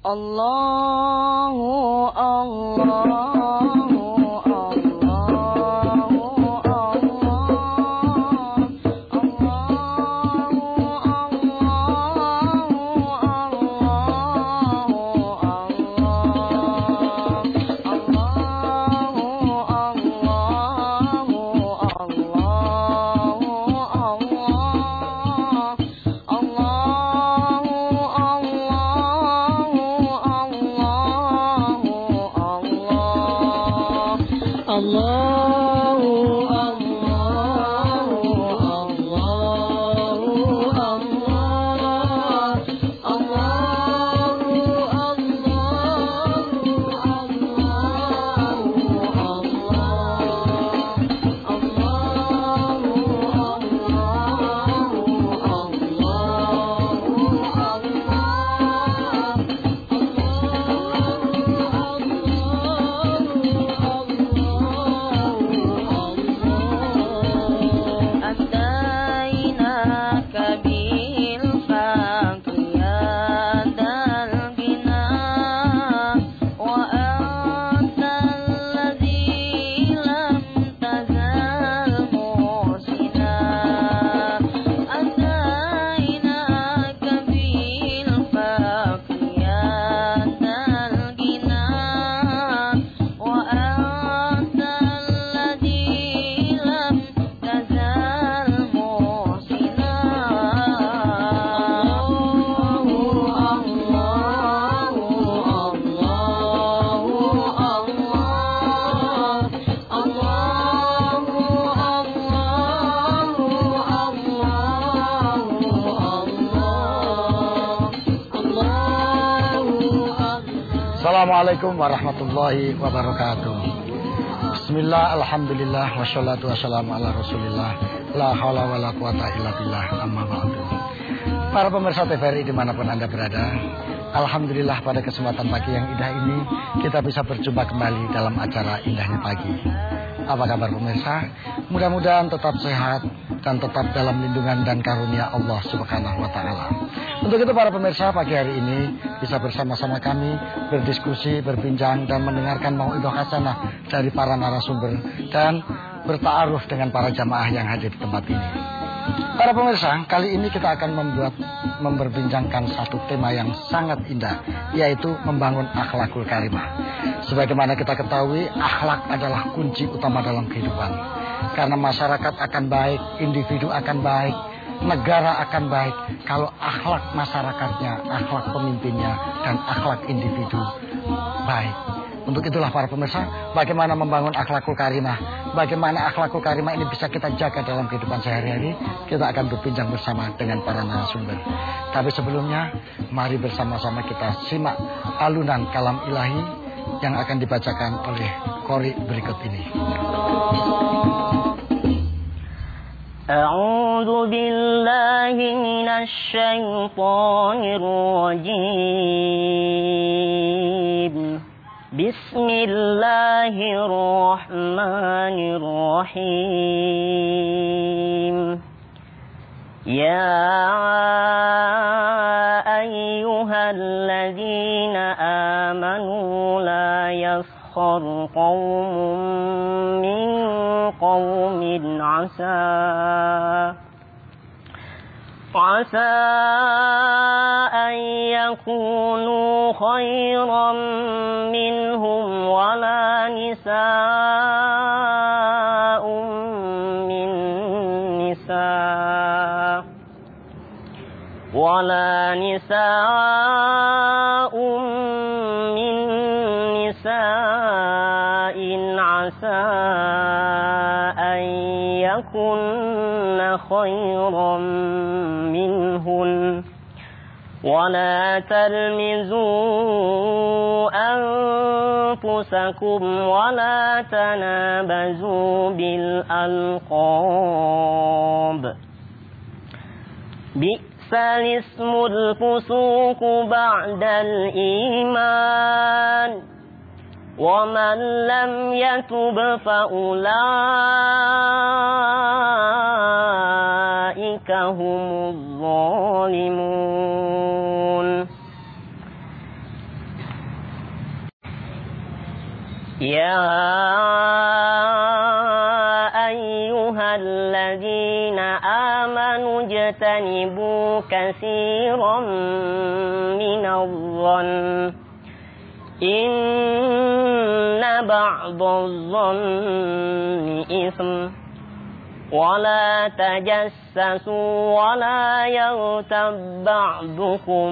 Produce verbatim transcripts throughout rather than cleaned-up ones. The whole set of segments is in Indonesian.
Allahu Allah. Assalamualaikum warahmatullahi wabarakatuh. Bismillah, alhamdulillah, wassalatu wassalamu ala rasulillah, la hawla wa la quwata illa billah, amma ba'du. Para pemirsa T V R I dimanapun Anda berada, alhamdulillah pada kesempatan pagi yang indah ini kita bisa berjumpa kembali dalam acara Indahnya Pagi. Apa kabar pemirsa? Mudah-mudahan tetap sehat dan tetap dalam lindungan dan karunia Allah Subhanahu wa taala. Untuk itu para pemirsa, pagi hari ini bisa bersama-sama kami berdiskusi, berbincang dan mendengarkan mau'idhah hasanah dari para narasumber dan bertaaruf dengan para jamaah yang hadir di tempat ini. Para pemirsa, kali ini kita akan membuat memperbincangkan satu tema yang sangat indah, yaitu membangun akhlakul karimah. Sebagaimana kita ketahui, akhlak adalah kunci utama dalam kehidupan. Karena masyarakat akan baik, individu akan baik, negara akan baik kalau akhlak masyarakatnya, akhlak pemimpinnya, dan akhlak individu baik. Untuk itulah para pemirsa, bagaimana membangun akhlakul karimah, bagaimana akhlakul karimah ini bisa kita jaga dalam kehidupan sehari-hari, kita akan berbincang bersama dengan para narasumber. Tapi sebelumnya, mari bersama-sama kita simak alunan kalam ilahi yang akan dibacakan oleh qori berikut ini. A'udzu billahi minasy syaithanir rajim. Bismillahirrahmanirrahim. Ya ayyuhalladzina amanu la yaskhar qaumun min qaumin asa عسى أن يكونوا خيرا منهم ولا نساء من نساء ولا نساء من نساء عسى أن يكن خيرا منهن ولا تلمزوا أنفسكم ولا تنابزوا بالألقاب بئس الاسم الفسوق بعد الإيمان ومن لم يتب فأولئك هم الظالمون. يا أيها الذين آمنوا اجتنبوا كثيرا من الظن إن بعض الظن إثم ولا تجسسوا ولا يغتب بعضكم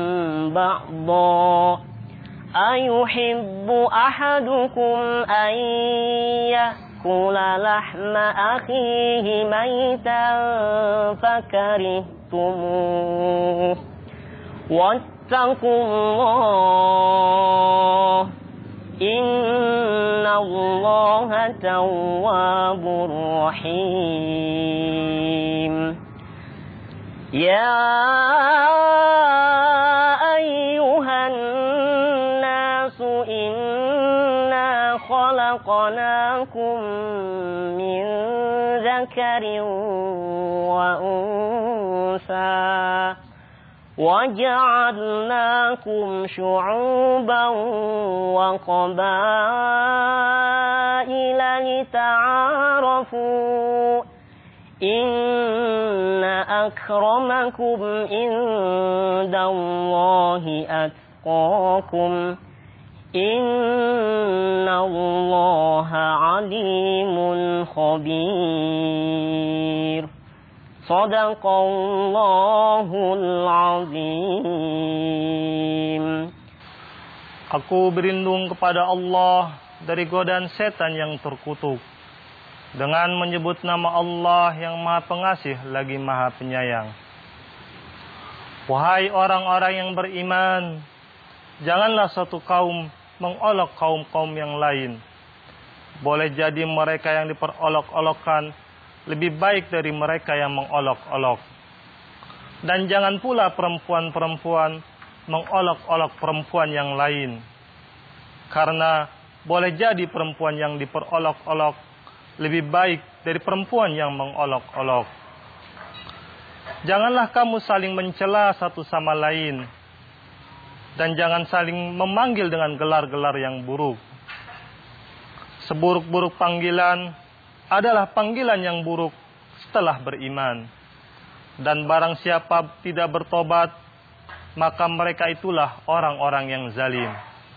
بعضا أيحب أحدكم أن يأكل لحم أخيه ميتا فكرهتموه واتقوا الله إن الله تواب رحيم يا أيها الناس إنا خلقناكم من ذكر وأنثى وجعلناكم شعوبا وقبائل لتعارفوا إن أكرمكم عند الله أتقاكم إن الله عليم خبير Sadaqallahul azim. Aku berlindung kepada Allah dari godaan setan yang terkutuk dengan menyebut nama Allah yang Maha Pengasih lagi Maha Penyayang. Wahai orang-orang yang beriman, janganlah suatu kaum mengolok kaum-kaum yang lain. Boleh jadi mereka yang diperolok-olokkan lebih baik dari mereka yang mengolok-olok. Dan jangan pula perempuan-perempuan mengolok-olok perempuan yang lain. Karena boleh jadi perempuan yang diperolok-olok lebih baik dari perempuan yang mengolok-olok. Janganlah kamu saling mencela satu sama lain. Dan jangan saling memanggil dengan gelar-gelar yang buruk. Seburuk-buruk panggilan adalah panggilan yang buruk setelah beriman. Dan barang siapa tidak bertobat, maka mereka itulah orang-orang yang zalim.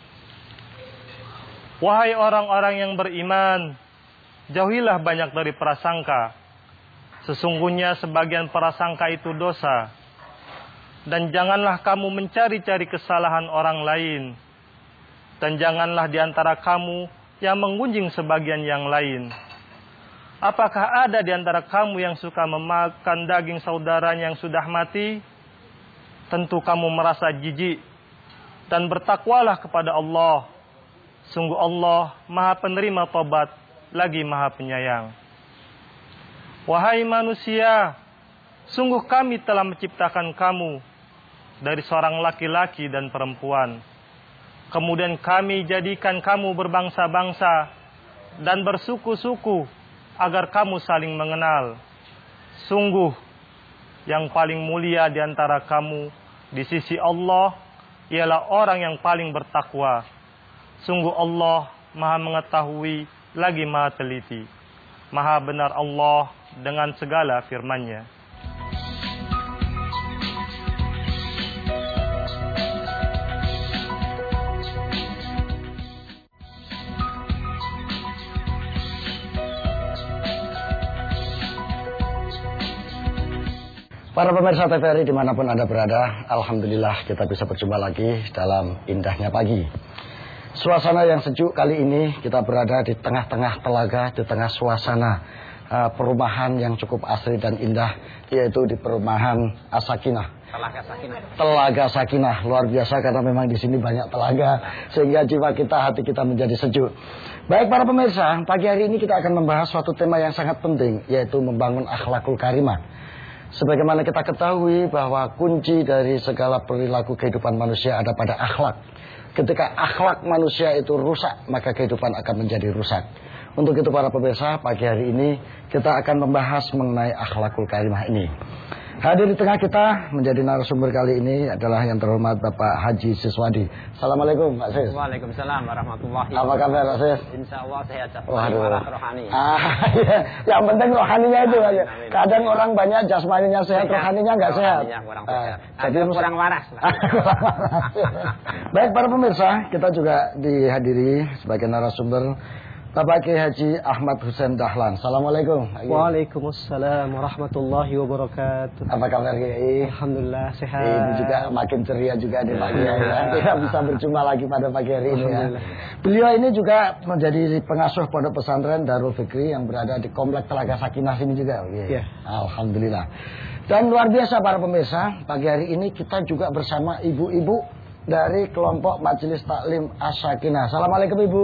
Wahai orang-orang yang beriman, jauhilah banyak dari prasangka. Sesungguhnya sebagian prasangka itu dosa. Dan janganlah kamu mencari-cari kesalahan orang lain. Dan janganlah di antara kamu yang menggunjing sebagian yang lain. Apakah ada di antara kamu yang suka memakan daging saudaranya yang sudah mati? Tentu kamu merasa jijik. Dan bertakwalah kepada Allah. Sungguh Allah Maha Penerima Tobat lagi Maha Penyayang. Wahai manusia, sungguh kami telah menciptakan kamu dari seorang laki-laki dan perempuan. Kemudian kami jadikan kamu berbangsa-bangsa dan bersuku-suku agar kamu saling mengenal. Sungguh yang paling mulia di antara kamu di sisi Allah ialah orang yang paling bertakwa. Sungguh Allah Maha mengetahui lagi Maha teliti. Maha benar Allah dengan segala firman-Nya. Para pemirsa T V R I dimanapun Anda berada, Alhamdulillah kita bisa berjumpa lagi dalam indahnya pagi. Suasana yang sejuk kali ini kita berada di tengah-tengah telaga, di tengah suasana uh, perumahan yang cukup asri dan indah, yaitu di perumahan As-Sakinah. Telaga Sakinah. Telaga Sakinah, luar biasa karena memang di sini banyak telaga, sehingga jiwa kita, hati kita menjadi sejuk. Baik para pemirsa, pagi hari ini kita akan membahas suatu tema yang sangat penting, yaitu membangun akhlakul karimah. Sebagaimana kita ketahui bahwa kunci dari segala perilaku kehidupan manusia ada pada akhlak. Ketika akhlak manusia itu rusak, maka kehidupan akan menjadi rusak. Untuk itu para pemirsa, pagi hari ini kita akan membahas mengenai akhlakul karimah ini. Hadir di tengah kita menjadi narasumber kali ini adalah yang terhormat Bapak Haji Siswadi. Assalamualaikum Pak Sis. Waalaikumsalam warahmatullahi wabarakatuh. Apa kabar Pak Sis? Insya Allah sehat. Waduh. Rohani. Ah, iya. Yang penting rohaninya itu aja. Kadang orang banyak jasmaninya sehat, sehat. rohaninya nggak sehat. Kurang uh, sehat. Jadi kurang waras. Baik para pemirsa, kita juga dihadiri sebagai narasumber Bapak Kiai Haji Ahmad Hussein Dahlan. Assalamualaikum. Waalaikumsalam warahmatullahi wabarakatuh. Apa kabar Kiai? Alhamdulillah sehat. Ini juga makin ceria juga di Pak Kiai ya. Kita bisa berjumpa lagi pada pagi hari ini ya. Beliau ini juga menjadi pengasuh pondok pesantren Darul Fikri yang berada di Komplek Telaga Sakinah ini juga. Iya. Alhamdulillah. Dan luar biasa para pemirsa, pagi hari ini kita juga bersama ibu-ibu dari kelompok Majelis Taklim As-Sakinah. Assalamualaikum Ibu.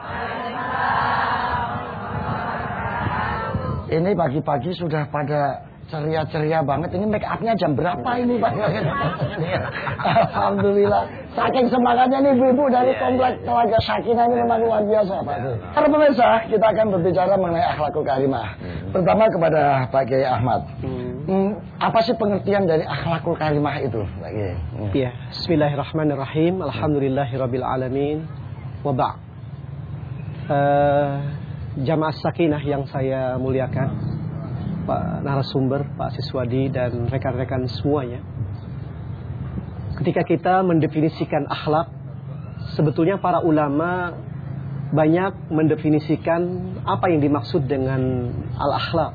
Ini pagi-pagi sudah pada ceria-ceria banget. Ini make upnya jam berapa ini Pak? Alhamdulillah. Saking semangatnya nih ibu-ibu dari Komplek Telaga Sakinah ini memang luar biasa Pak. Para pemirsa, kita akan berbicara mengenai akhlakul karimah. Pertama kepada Pak Kiai Ahmad. Hmm, apa sih pengertian dari akhlakul karimah itu? Iya. Hmm. Bismillahirrahmanirrahim. Alhamdulillahirabbil alamin. Wa ba'd. Uh, Jamaah Sakinah yang saya muliakan, Pak narasumber, Pak Siswadi dan rekan-rekan semuanya. Ketika kita mendefinisikan akhlak, sebetulnya para ulama banyak mendefinisikan apa yang dimaksud dengan al-akhlak.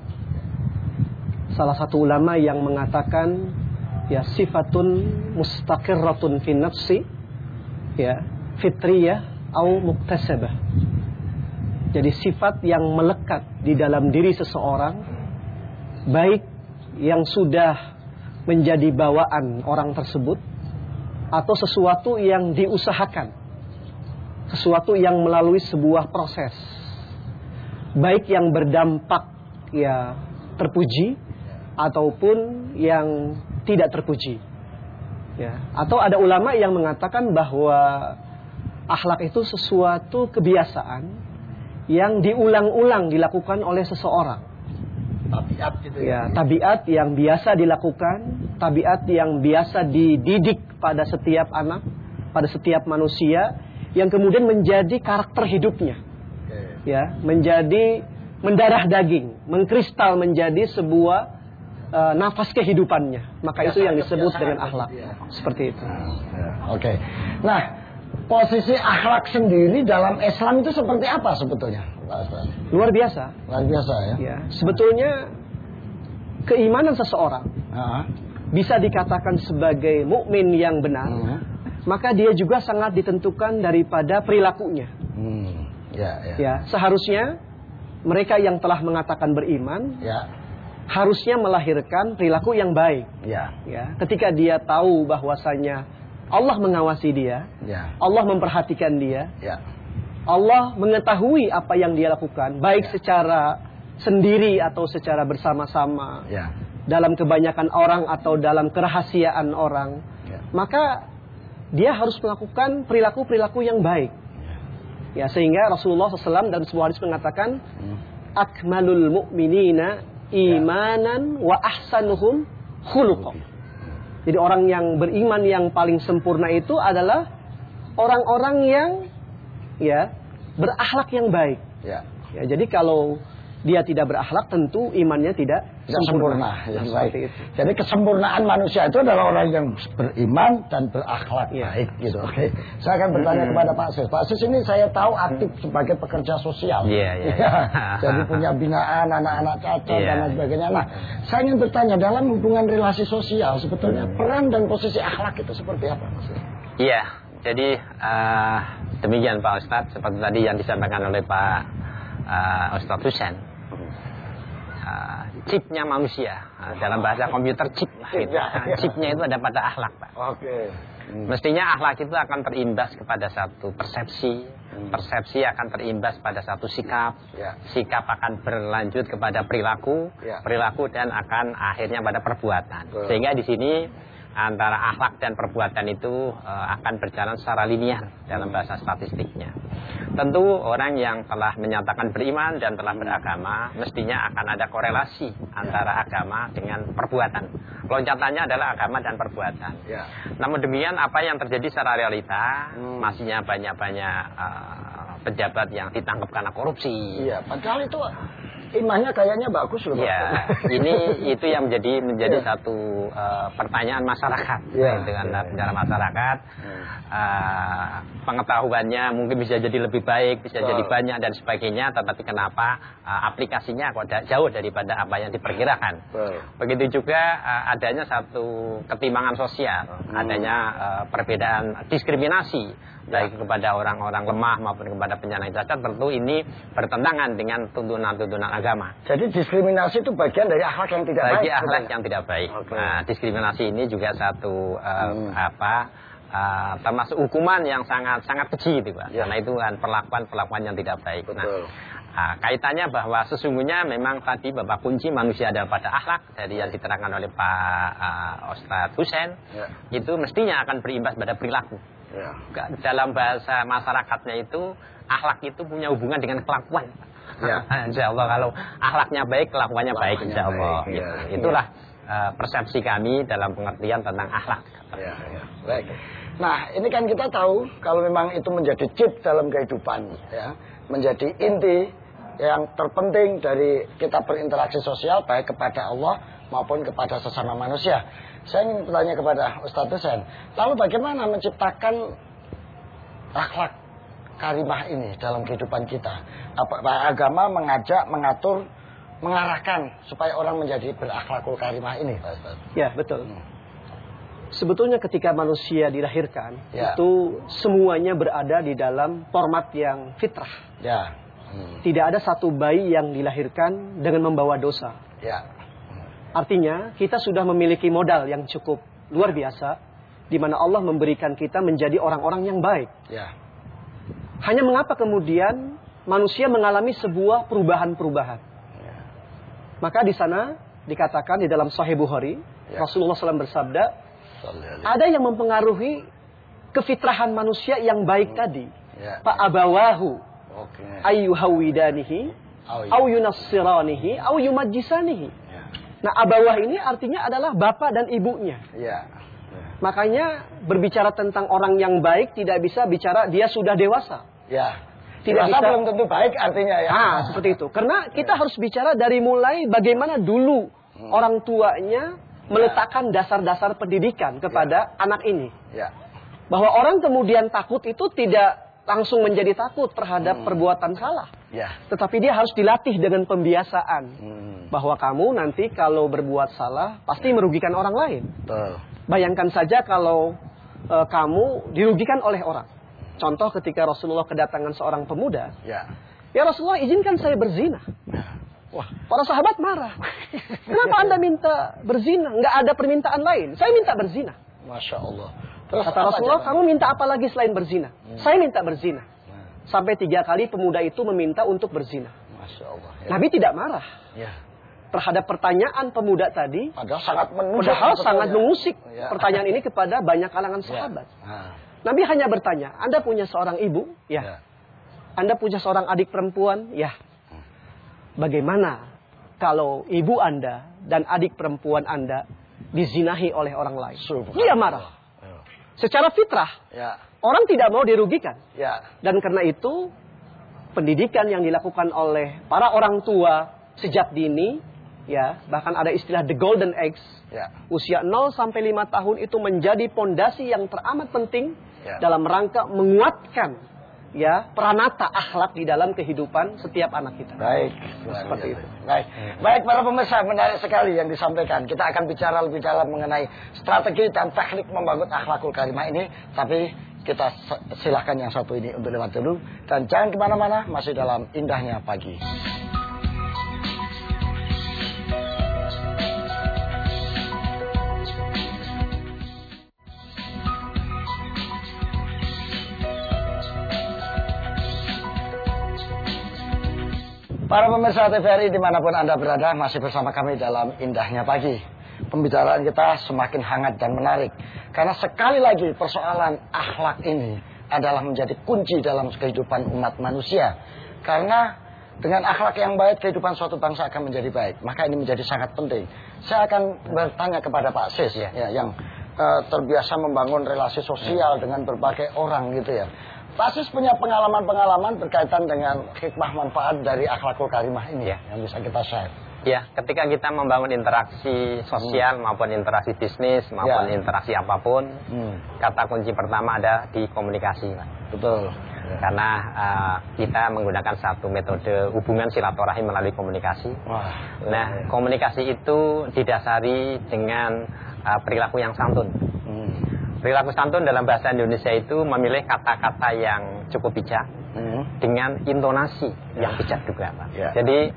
Salah satu ulama yang mengatakan ya sifatun mustaqirratun fin nafsi ya fitriyah au muktasabah. Jadi sifat yang melekat di dalam diri seseorang, baik yang sudah menjadi bawaan orang tersebut atau sesuatu yang diusahakan, sesuatu yang melalui sebuah proses, baik yang berdampak ya terpuji ataupun yang tidak terpuji. Ya, atau ada ulama yang mengatakan bahwa akhlak itu sesuatu kebiasaan yang diulang-ulang dilakukan oleh seseorang. Tabiat gitu ya. Ya, tabiat yang biasa dilakukan, tabiat yang biasa dididik pada setiap anak, pada setiap manusia, yang kemudian menjadi karakter hidupnya. Okay. Ya, menjadi mendarah daging, mengkristal menjadi sebuah uh, nafas kehidupannya. Maka biasa, itu yang disebut dengan akhlak. Ya. Seperti itu. Ya. Oke. Okay. Nah, posisi akhlak sendiri dalam Islam itu seperti apa sebetulnya? Luar biasa. Luar biasa ya. Ya, sebetulnya keimanan seseorang uh-huh. bisa dikatakan sebagai mukmin yang benar, uh-huh. maka dia juga sangat ditentukan daripada perilakunya. Hmm. Ya, ya. Ya, seharusnya mereka yang telah mengatakan beriman, ya. harusnya melahirkan perilaku yang baik. Ya. Ya, ketika dia tahu bahwasanya Allah mengawasi dia, ya. Allah memperhatikan dia, ya. Allah mengetahui apa yang dia lakukan, baik ya. secara sendiri atau secara bersama-sama, ya. dalam kebanyakan orang atau dalam kerahasiaan orang, ya. maka dia harus melakukan perilaku-perilaku yang baik. Ya, sehingga Rasulullah shallallahu alaihi wasallam dalam sebuah hadis mengatakan, hmm. akmalul mu'minina imanan wa ahsanuhum khuluqan. Jadi orang yang beriman yang paling sempurna itu adalah orang-orang yang ya berakhlak yang baik. Ya. Ya, jadi kalau dia tidak berakhlak tentu imannya tidak, tidak sempurna. sempurna. Ya, nah, baik. Jadi kesempurnaan manusia itu adalah orang yang beriman dan berakhlak ya. baik gitu. Oke. Saya akan bertanya hmm. kepada Pak Sis. Pak Sis ini saya tahu aktif hmm. sebagai pekerja sosial. Iya, iya. Ya. Jadi punya binaan anak-anak cacat ya. dan lain sebagainya. Nah, saya ingin bertanya dalam hubungan relasi sosial sebetulnya hmm. peran dan posisi akhlak itu seperti apa, Mas? Iya. Jadi uh, demikian Pak Ustadz, seperti tadi yang disampaikan oleh Pak uh, Ustadz Hussein. Uh, chipnya manusia, uh, dalam bahasa komputer chip lah gitu. Uh, chipnya itu ada pada akhlak Pak. Oke. Okay. Hmm. Mestinya akhlak itu akan terimbas kepada satu persepsi, hmm. persepsi akan terimbas pada satu sikap, ya. sikap akan berlanjut kepada perilaku, ya. perilaku dan akan akhirnya pada perbuatan. Betul. Sehingga di sini antara akhlak dan perbuatan itu uh, akan berjalan secara linear dalam bahasa statistiknya. Tentu orang yang telah menyatakan beriman dan telah beragama mestinya akan ada korelasi antara agama dengan perbuatan. Loncatannya adalah agama dan perbuatan. Ya. Namun demikian apa yang terjadi secara realita, hmm. masihnya banyak-banyak uh, pejabat yang ditangkap karena korupsi. Iya, padahal itu imannya kayaknya bagus loh. Ya, ini itu yang menjadi menjadi yeah. satu uh, pertanyaan masyarakat yeah. dengan yeah. dalam masyarakat. Yeah. Uh, pengetahuannya mungkin bisa jadi lebih baik, bisa oh. jadi banyak dan sebagainya, tetapi kenapa uh, aplikasinya kok jauh daripada apa yang diperkirakan. Oh. Begitu juga uh, adanya satu ketimpangan sosial, hmm. adanya uh, perbedaan diskriminasi baik kepada orang-orang lemah maupun kepada penyandang cacat, tentu ini bertentangan dengan tuntunan-tuntunan agama. Jadi diskriminasi itu bagian dari akhlak yang tidak Bagi baik. Bagi akhlak yang tidak baik. Okay. Nah, diskriminasi ini juga satu uh, hmm. apa uh, termasuk hukuman yang sangat sangat keji itu, Pak. Ya. Karena itu kan perlakuan-perlakuan yang tidak baik. Betul. Nah, uh, kaitannya bahwa sesungguhnya memang tadi bahwa kunci manusia adalah pada akhlak, dari yang diterangkan oleh Pak uh, Ustadz Husain, ya. itu mestinya akan berimbas pada perilaku. Ya. Dalam bahasa masyarakatnya itu akhlak itu punya hubungan dengan kelakuan. Ya. Insya Allah kalau akhlaknya baik, kelakuannya baik, insya Allah. Baik, ya. Gitu. Itulah uh, persepsi kami dalam pengertian tentang akhlak. Ya, ya. Baik. Nah, ini kan kita tahu kalau memang itu menjadi chip dalam kehidupan, ya, menjadi inti yang terpenting dari kita berinteraksi sosial baik kepada Allah maupun kepada sesama manusia. Saya ingin bertanya kepada Ustadz Husain, lalu bagaimana menciptakan akhlak karimah ini dalam kehidupan kita? Apa agama mengajak, mengatur, mengarahkan supaya orang menjadi berakhlakul karimah ini, Pak Ustadz? Ya, betul. Hmm. Sebetulnya ketika manusia dilahirkan, ya. itu semuanya berada di dalam format yang fitrah. Ya. Hmm. Tidak ada satu bayi yang dilahirkan dengan membawa dosa. Ya. Artinya kita sudah memiliki modal yang cukup luar biasa, di mana Allah memberikan kita menjadi orang-orang yang baik. Ya. Hanya mengapa kemudian manusia mengalami sebuah perubahan-perubahan? Ya. Maka di sana dikatakan di dalam Sahih Bukhari, ya. Rasulullah shallallahu alaihi wasallam bersabda, ada yang mempengaruhi kefitrahan manusia yang baik hmm. tadi. Ya. Pak abawahu, okay. ayyuhawidanihi, au yunassiranihi, au yumajjisanihi. Nah, abawah ini artinya adalah bapak dan ibunya. Ya. Ya. Makanya berbicara tentang orang yang baik tidak bisa bicara dia sudah dewasa. Ya. Tidak dewasa bisa belum tentu baik artinya ya. Ah, seperti itu. Karena kita ya. harus bicara dari mulai bagaimana dulu hmm. orang tuanya meletakkan dasar-dasar pendidikan kepada ya. anak ini. Ya. Bahwa orang kemudian takut itu tidak langsung menjadi takut terhadap hmm. perbuatan salah. Ya. Tetapi dia harus dilatih dengan pembiasaan. Hmm. Bahwa kamu nanti kalau berbuat salah pasti merugikan orang lain. Betul. Bayangkan saja kalau e, kamu dirugikan oleh orang. Contoh ketika Rasulullah kedatangan seorang pemuda. Ya. Ya Rasulullah, izinkan saya berzina. Wah, para sahabat marah. Kenapa Anda minta berzina? Nggak ada permintaan lain. Saya minta berzina. Masya Allah. Terus kata Rasulullah, kamu minta apa lagi selain berzina? Hmm. Saya minta berzina. Hmm. Sampai tiga kali pemuda itu meminta untuk berzina. Masya Allah. Ya. Nabi tidak marah. Ya. Terhadap pertanyaan pemuda tadi. Padahal sangat menusuk. Padahal sangat mengusik ya. pertanyaan ini kepada banyak kalangan sahabat. Ya. Nah. Nabi hanya bertanya, Anda punya seorang ibu? Ya. ya. Anda punya seorang adik perempuan? Ya. Bagaimana kalau ibu Anda dan adik perempuan Anda dizinahi oleh orang lain? Dia marah. Secara fitrah, ya. orang tidak mau dirugikan. Ya. Dan karena itu, pendidikan yang dilakukan oleh para orang tua sejak dini, ya, bahkan ada istilah the golden age, ya. usia nol sampai lima tahun itu menjadi pondasi yang teramat penting ya. dalam rangka menguatkan ya peranata akhlak di dalam kehidupan setiap anak kita. Baik, seperti itu. Baik, baik para pemirsa, menarik sekali yang disampaikan. Kita akan bicara lebih dalam mengenai strategi dan teknik membangun akhlakul karimah ini. Tapi kita silahkan yang satu ini untuk lewat dulu dan jangan kemana-mana, masih dalam Indahnya Pagi. Para pemirsa T V R I dimanapun Anda berada, masih bersama kami dalam Indahnya Pagi. pembicaraan kita semakin hangat dan menarik. Karena sekali lagi persoalan akhlak ini adalah menjadi kunci dalam kehidupan umat manusia. Karena dengan akhlak yang baik, kehidupan suatu bangsa akan menjadi baik. Maka ini menjadi sangat penting. Saya akan bertanya kepada Pak Sis ya, ya yang uh, terbiasa membangun relasi sosial dengan berbagai orang gitu ya. Pak Sis punya pengalaman-pengalaman berkaitan dengan hikmah manfaat dari akhlakul karimah ini ya, yang bisa kita share. Ya, ketika kita membangun interaksi sosial hmm. maupun interaksi bisnis maupun ya. interaksi apapun, hmm. kata kunci pertama ada di komunikasi, Pak. Betul. Ya. Karena uh, kita menggunakan satu metode hubungan silaturahim melalui komunikasi. Wah. Nah, komunikasi itu didasari dengan uh, perilaku yang santun. Hmm. Perilaku santun dalam bahasa Indonesia itu memilih kata-kata yang cukup bijak hmm. dengan intonasi ya. yang bijak juga, Pak. Ya. Jadi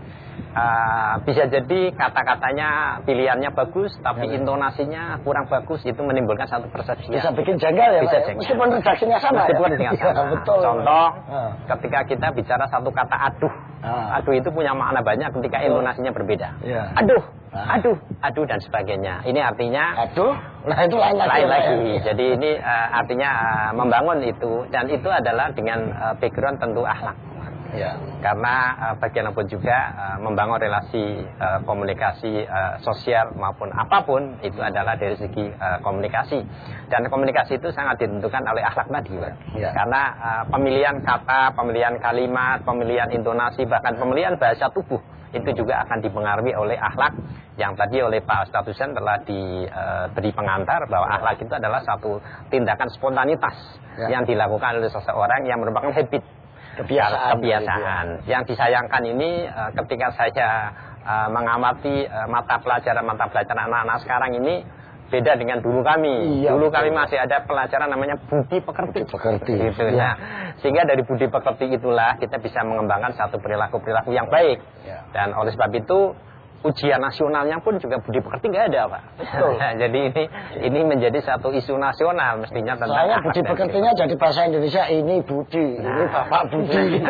Uh, bisa jadi kata-katanya pilihannya bagus, tapi ya, intonasinya kurang bagus, itu menimbulkan satu persepsi. Bisa bikin janggal ya, bisa Pak. Janggal. Meskipun redaksinya sama. Meskipun ya? dengan sama. Ya, betul. Contoh, uh. ketika kita bicara satu kata aduh, uh. aduh itu punya makna banyak ketika intonasinya berbeda. Ya. Aduh, uh. aduh, aduh dan sebagainya. Ini artinya aduh, nah itu lain lagi. Lain lagi. Ya. Jadi ini uh, artinya uh, membangun itu, dan itu adalah dengan uh, background tentu akhlak. Ya. Karena uh, bagaimanapun juga uh, membangun relasi uh, komunikasi uh, sosial maupun apapun itu adalah dari segi uh, komunikasi, dan komunikasi itu sangat ditentukan oleh akhlak tadi, Pak. Ya. Karena uh, pemilihan kata, pemilihan kalimat, pemilihan intonasi, bahkan pemilihan bahasa tubuh itu juga akan dipengaruhi oleh akhlak yang tadi oleh Pak Ustadz Husain telah diberi uh, pengantar bahwa akhlak itu adalah satu tindakan spontanitas ya. yang dilakukan oleh seseorang yang merupakan habit. Kebiasaan, kebiasaan. Yang disayangkan ini uh, ketika saya uh, mengamati uh, mata pelajaran mata pelajaran anak-anak sekarang ini beda dengan dulu kami. Iya, dulu betul. Kami masih ada pelajaran namanya budi pekerti. Budi pekerti. Gitu. Ya. Nah, sehingga dari budi pekerti itulah kita bisa mengembangkan satu perilaku-perilaku yang baik. Ya. Dan oleh sebab itu ujian nasionalnya pun juga budi pekerti nggak ada, Pak. Betul. Jadi ini ini menjadi satu isu nasional mestinya tentang. Saya budi pekertinya jadi bahasa Indonesia ini budi, nah. ini Bapak budi.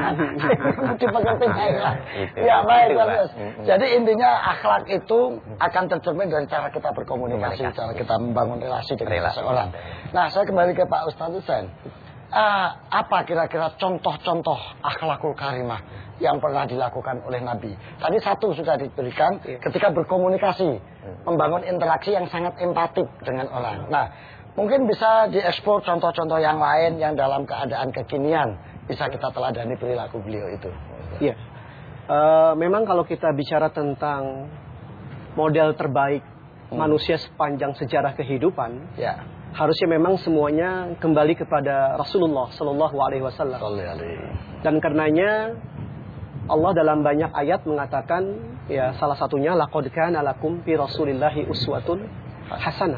Budi pekertinya ya. Itu, ya baik, itu, Pak. Jadi intinya akhlak itu akan tercermin dari cara kita berkomunikasi, Komunikasi. cara kita membangun relasi dengan seseorang. Nah, saya kembali ke Pak Ustadz Husain. Uh, apa kira-kira contoh-contoh akhlakul karimah yang pernah dilakukan oleh Nabi? Tadi satu sudah diberikan ketika berkomunikasi, membangun interaksi yang sangat empatik dengan orang. Nah, mungkin bisa dieksplor contoh-contoh yang lain yang dalam keadaan kekinian bisa kita teladani perilaku beliau itu. Iya, uh, memang kalau kita bicara tentang model terbaik hmm. manusia sepanjang sejarah kehidupan, ya. harusnya memang semuanya kembali kepada Rasulullah Sallallahu Alaihi Wasallam. Dan karenanya Allah dalam banyak ayat mengatakan, ya salah satunya laqad kana lakum fi Rasulillahi uswatun hasanah.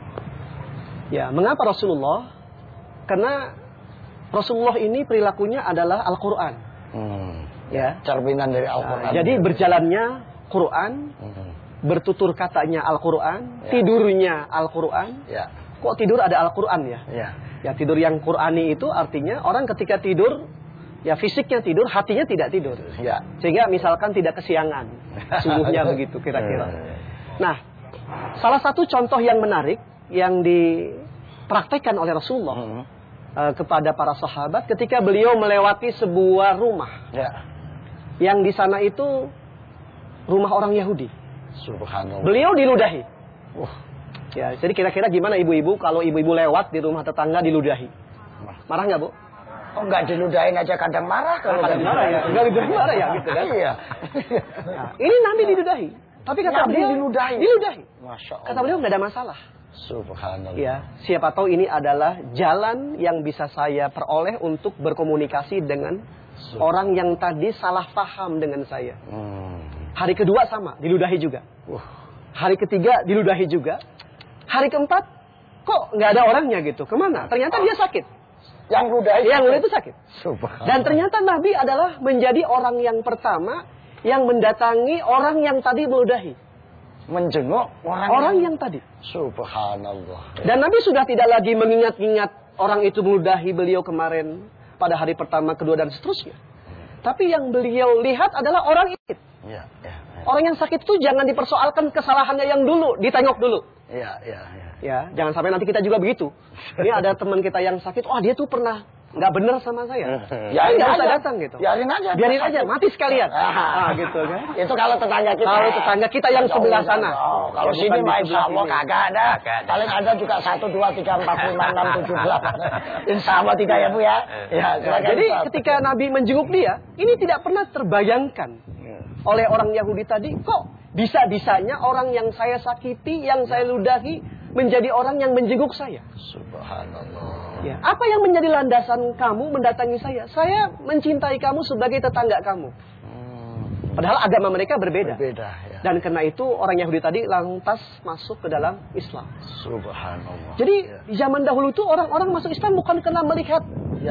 Ya, mengapa Rasulullah? Karena Rasulullah ini perilakunya adalah Al-Quran. Hmm. Ya, cerminan dari Al-Quran. Nah, jadi berjalannya Quran, hmm. bertutur katanya Al-Quran, ya. tidurnya Al-Quran. Ya. Kok tidur ada Al-Quran ya? ya? Ya tidur yang Qurani itu artinya orang ketika tidur, ya fisiknya tidur, hatinya tidak tidur. Ya. Sehingga misalkan tidak kesiangan, sungguhnya begitu kira-kira. Nah, salah satu contoh yang menarik yang dipraktekkan oleh Rasulullah hmm. uh, kepada para sahabat ketika beliau melewati sebuah rumah, ya. yang di sana itu rumah orang Yahudi. Subhanallah. Beliau diludahi. Uh. Ya, jadi kira-kira gimana ibu-ibu kalau ibu-ibu lewat di rumah tetangga diludahi? Marah nggak, Bu? Oh, nggak diludahin aja kadang marah kalau kadang marah ya. Nggak diludahi marah ya gitu kan? Iya. Nah, ini Nabi diludahi. Tapi kata Nabi beliau diludahi. Diludahi. Masya Allah. Kata beliau nggak ada masalah. Subhanallah. Ya, siapa tahu ini adalah jalan yang bisa saya peroleh untuk berkomunikasi dengan orang yang tadi salah paham dengan saya. Hmm. Hari kedua sama, diludahi juga. Uh. Hari ketiga diludahi juga. Hari keempat, kok nggak ada orangnya gitu? Kemana? Ternyata dia sakit. Yang ludahi, yang ludahi itu sakit. Subhanallah. Dan ternyata Nabi adalah menjadi orang yang pertama yang mendatangi orang yang tadi meludahi. Menjenguk orang, orang yang, yang tadi. Subhanallah. Dan Nabi sudah tidak lagi mengingat-ingat orang itu meludahi beliau kemarin pada hari pertama, kedua dan seterusnya. Hmm. Tapi yang beliau lihat adalah orang ini. Ya, ya, ya. Orang yang sakit itu jangan dipersoalkan kesalahannya yang dulu, ditengok dulu. Iya, iya, iya. Ya, jangan sampai nanti kita juga begitu. Ini ada teman kita yang sakit, oh dia tuh pernah nggak benar sama saya. Ya, nggak aja. usah datang gitu. Biarin aja. Biarin aja, mati sekalian. Ah, gitu kan. Itu kalau tetangga kita. Kalau tetangga kita yang sebelah sana. Oh, kalau Ya, sini bukan di mah sebelah insya Allah sini. kagak ada. Paling ada juga satu, dua, tiga, empat, lima, enam, tujuh, delapan. Insya Allah tiga ya Bu ya. Ya, Nah, jadi ketika Nabi menjenguk dia, ini tidak pernah terbayangkan oleh orang Yahudi tadi, kok bisa-bisanya orang yang saya sakiti, yang saya ludahi, menjadi orang yang menjenguk saya. Subhanallah. Ya, apa yang menjadi landasan kamu mendatangi saya? Saya mencintai kamu sebagai tetangga kamu. Hmm. Padahal agama mereka berbeda. Berbeda ya. Dan karena itu orang Yahudi tadi lantas masuk ke dalam Islam. Subhanallah. Jadi ya. di zaman dahulu itu orang-orang masuk Islam bukan karena melihat Ya.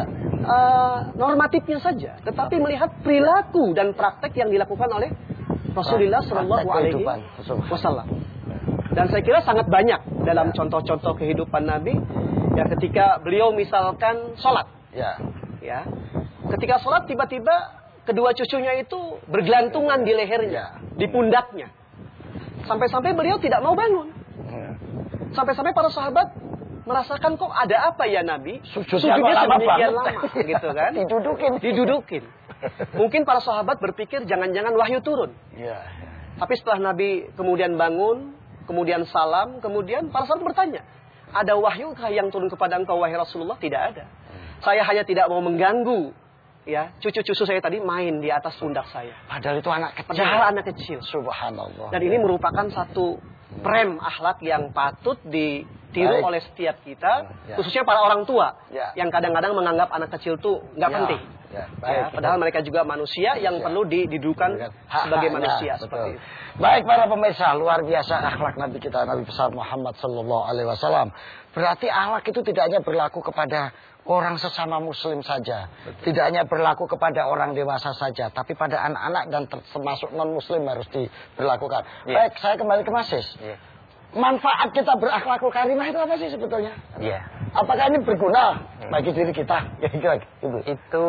uh, normatifnya saja, tetapi melihat perilaku dan praktek yang dilakukan oleh Rasulullah Shallallahu Alaihi Wasallam. Dan saya kira sangat banyak dalam contoh-contoh kehidupan Nabi. Ya, ketika beliau misalkan sholat, Ya. ya, ketika sholat tiba-tiba kedua cucunya itu bergelantungan di lehernya, di pundaknya, sampai-sampai beliau tidak mau bangun. Sampai-sampai para sahabat merasakan kok ada apa ya Nabi? Sujudnya Sujudnya lama sedemikian banget. lama, gitu kan? Didudukin. Didudukin. Mungkin para sahabat berpikir jangan-jangan wahyu turun. Ya. Tapi setelah Nabi kemudian bangun, kemudian salam, kemudian para sahabat bertanya, ada wahyukah yang turun kepada engkau wahai Rasulullah? Tidak ada. Saya hanya tidak mau mengganggu, ya, cucu-cucu saya tadi main di atas pundak saya. Padahal itu anak kecil. Padahal anak kecil. Subhanallah. Dan ini merupakan satu prem akhlak yang patut ditiru Baik. oleh setiap kita, Ya. khususnya para orang tua Ya. yang kadang-kadang menganggap anak kecil itu nggak Ya. penting. Ya. Ya, Baik. padahal mereka juga manusia yang Ya. perlu dididukan Hak-haknya, sebagai manusia betul. seperti itu. Baik para pemirsa, luar biasa akhlak Nabi kita, Nabi besar Muhammad Sallallahu Alaihi Wasallam. Berarti akhlak itu tidak hanya berlaku kepada orang sesama Muslim saja, betul. Tidak hanya berlaku kepada orang dewasa saja, tapi pada anak-anak dan termasuk non Muslim harus diberlakukan. Ya. Baik, saya kembali ke Mas Sis. Ya. Manfaat kita berakhlakul karimah itu apa sih sebetulnya? Iya. Apakah ini berguna bagi diri kita? Kira-kira gitu. Itu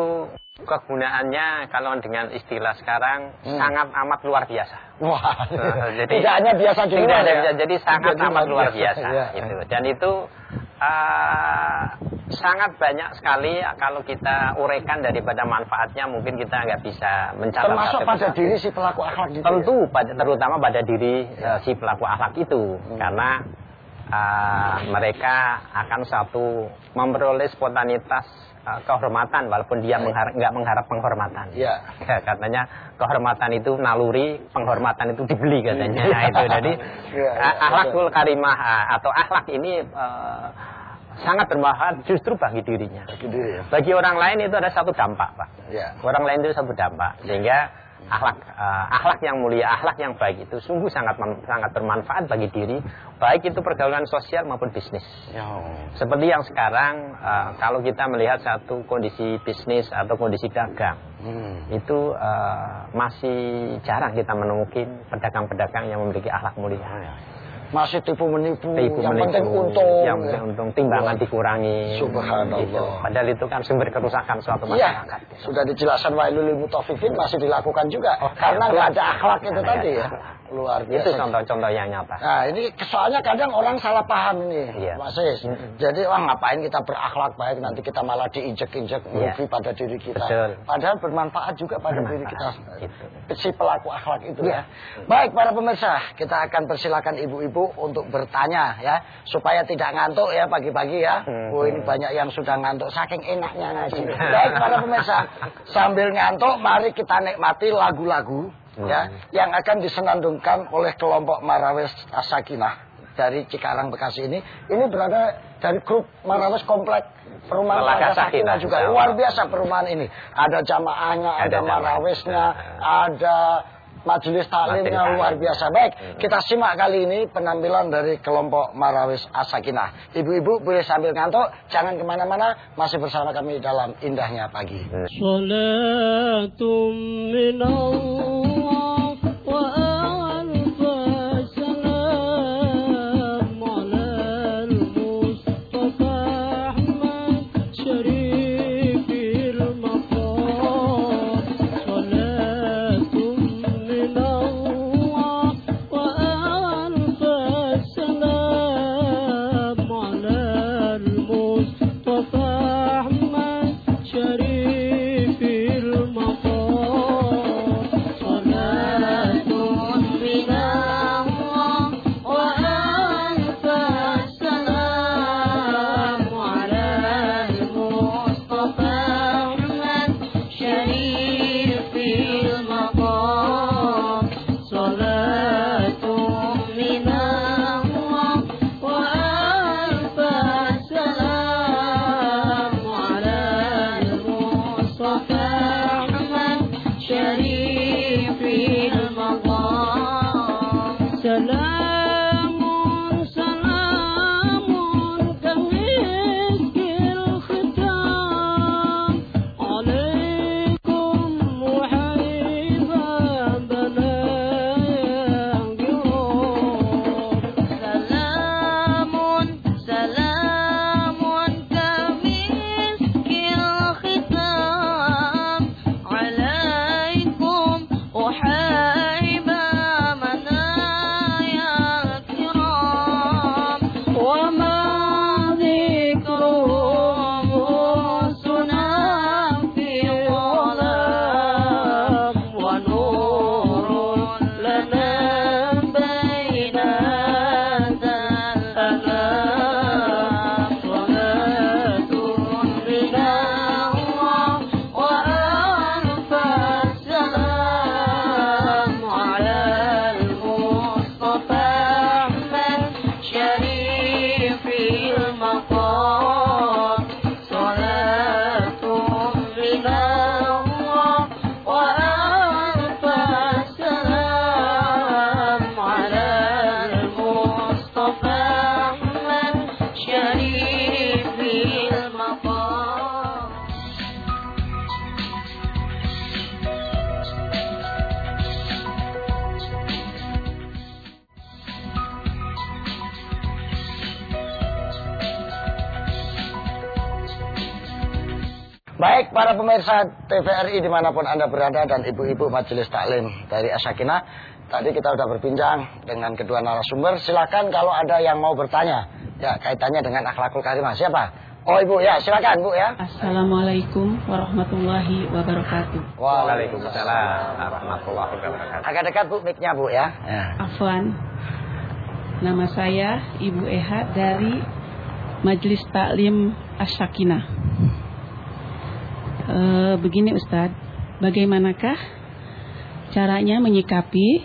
kegunaannya kalau dengan istilah sekarang Hmm. sangat amat luar biasa. Wah, Uh, jadi tidak hanya biasa di tidak luar ada ya? biasa, jadi sangat Jadi amat luar biasa. Ya. Gitu. Dan itu uh, sangat banyak sekali kalau kita uraikan daripada manfaatnya mungkin kita nggak bisa mencapai. Termasuk pada diri si pelaku akhlak itu. Tentu ya? pada, terutama pada diri uh, si pelaku akhlak itu, Hmm. karena uh, mereka akan satu memperoleh spontanitas uh, kehormatan walaupun dia menghar- nggak mengharap penghormatan. Ya. Katanya kehormatan itu naluri, penghormatan itu dibeli katanya. Nah, itu jadi Ya, ya, uh, akhlakul karimah uh, atau akhlak ini uh, sangat bermanfaat justru bagi dirinya. Bagi diri ya. Bagi orang lain itu ada satu dampak, Pak. Ya. Orang lain itu satu dampak, sehingga akhlak uh, akhlak yang mulia, akhlak yang baik itu sungguh sangat sangat bermanfaat bagi diri, baik itu pergaulan sosial maupun bisnis. Ya. Seperti yang sekarang uh, kalau kita melihat satu kondisi bisnis atau kondisi dagang, Hmm. itu uh, masih jarang kita menemukan pedagang-pedagang yang memiliki akhlak mulia. Masih tipu menipu, Tipu yang menipu, penting untung. yang penting ya. untung, timbangan dikurangi. Subhanallah. Gitu. Padahal itu kan sumber kerusakan suatu Iya, masyarakat. sudah dijelaskan wailul lil mutaffifin masih dilakukan juga Oh, karena iya. nggak ada akhlak itu Karena tadi nggak ya. ada. Luar biasa. Itu contoh-contoh yang nyata. Nah ini soalnya kadang orang salah paham ini, Iya. Mas Sis. Jadi wah ngapain kita berakhlak baik nanti kita malah diinjek-injek Iya. rugi pada diri kita. Betul. Padahal bermanfaat juga pada diri kita. Gitu. Si pelaku akhlak itu Iya. ya. Baik para pemirsa, kita akan persilakan ibu-ibu untuk bertanya ya, supaya tidak ngantuk ya pagi-pagi ya. Hmm. Oh ini banyak yang sudah ngantuk saking enaknya ngaji. Baik para pemirsa, sambil ngantuk mari kita nikmati lagu-lagu ya yang akan disenandungkan oleh kelompok Marawis As-Sakinah dari Cikarang Bekasi ini. Ini berada dari grup Marawis Komplek Perumahan Telaga Telaga Sakinah Sakinah juga. juga. Luar biasa perumahan ini. Ada jamaahnya, ada, Ada jamaah. Marawisnya, ada majelis taklimnya, Majelis luar taklim. biasa. Baik, Hmm. kita simak kali ini penampilan dari kelompok Marawis As-Sakinah. Ibu-ibu boleh sambil ngantuk, jangan kemana-mana, masih bersama kami dalam Indahnya Pagi. صلاة من الله وألف سلام على المصطفى أحمد شريف المقام صلاة من الله المقام صلاة من الله وأنت السلام على المصطفى أحمد شريف المقام. Baik para pemirsa T V R I dimanapun Anda berada dan ibu-ibu majelis taklim dari As-Sakinah. Tadi kita sudah berbincang dengan kedua narasumber. Silakan kalau ada yang mau bertanya ya kaitannya dengan akhlakul karimah. Siapa? Oh ibu ya, silakan bu ya. Assalamualaikum warahmatullahi wabarakatuh. Waalaikumsalam warahmatullahi wabarakatuh. Agak dekat bu mic-nya bu ya. Ya. Afwan, nama saya Ibu Eha dari Majelis Taklim As-Sakinah. E, begini Ustadz, bagaimanakah caranya menyikapi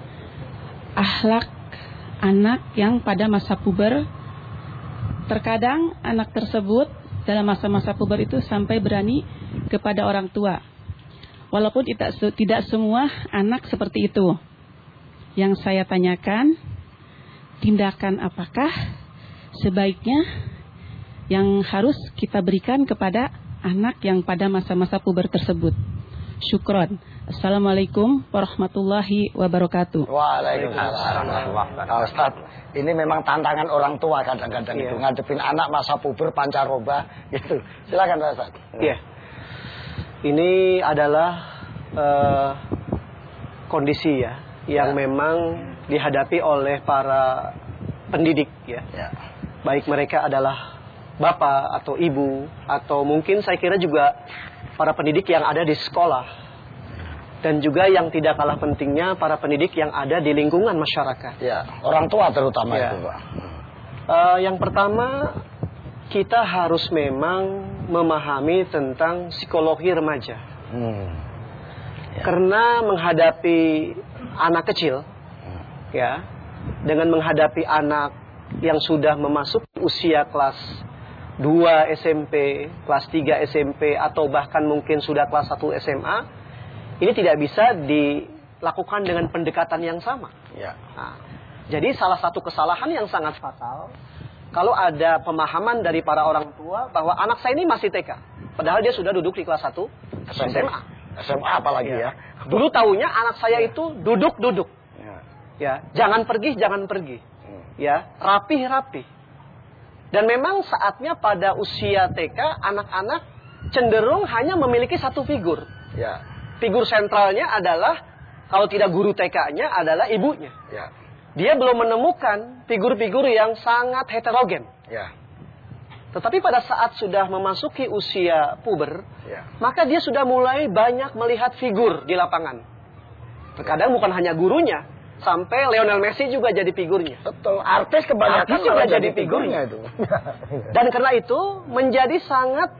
akhlak anak yang pada masa puber? Terkadang anak tersebut dalam masa-masa puber itu sampai berani kepada orang tua. Walaupun tidak, tidak semua anak seperti itu. Yang saya tanyakan, tindakan apakah sebaiknya yang harus kita berikan kepada anak yang pada masa-masa puber tersebut? Syukron. Assalamualaikum warahmatullahi wabarakatuh. Waalaikumsalam. Nah, Ustaz, ini memang tantangan orang tua kadang-kadang Iya. itu ngadepin anak masa puber pancaroba gitu. Silakan Pak Ustaz. Iya. Ini adalah uh, kondisi ya yang Ya. memang dihadapi oleh para pendidik ya. Ya. Baik mereka adalah bapak atau ibu atau mungkin saya kira juga para pendidik yang ada di sekolah dan juga yang tidak kalah pentingnya para pendidik yang ada di lingkungan masyarakat. Ya, orang tua terutama Ya. itu, Pak. Uh, yang pertama kita harus memang memahami tentang psikologi remaja. Hmm. Ya. Karena menghadapi anak kecil, ya, dengan menghadapi anak yang sudah memasuki usia kelas dua S M P, kelas tiga S M P, atau bahkan mungkin sudah kelas satu S M A, ini tidak bisa dilakukan dengan pendekatan yang sama. Ya. Nah, jadi salah satu kesalahan yang sangat fatal, kalau ada pemahaman dari para orang tua bahwa anak saya ini masih T K, padahal dia sudah duduk di kelas satu S M A. S M A apalagi ya. Dulu taunya anak saya itu duduk-duduk. Ya. Ya, jangan pergi, jangan pergi. Hmm. Ya, rapih-rapih. Dan memang saatnya pada usia T K, anak-anak cenderung hanya memiliki satu figur. Ya. Figur sentralnya adalah, kalau tidak guru T K-nya, adalah ibunya. Ya. Dia belum menemukan figur-figur yang sangat heterogen. Ya. Tetapi pada saat sudah memasuki usia puber, Ya. maka dia sudah mulai banyak melihat figur di lapangan. Terkadang bukan hanya gurunya, sampai Lionel Messi juga jadi figurnya. Betul, artis kebanyakan Artis juga malah jadi figurnya itu. Dan karena itu menjadi sangat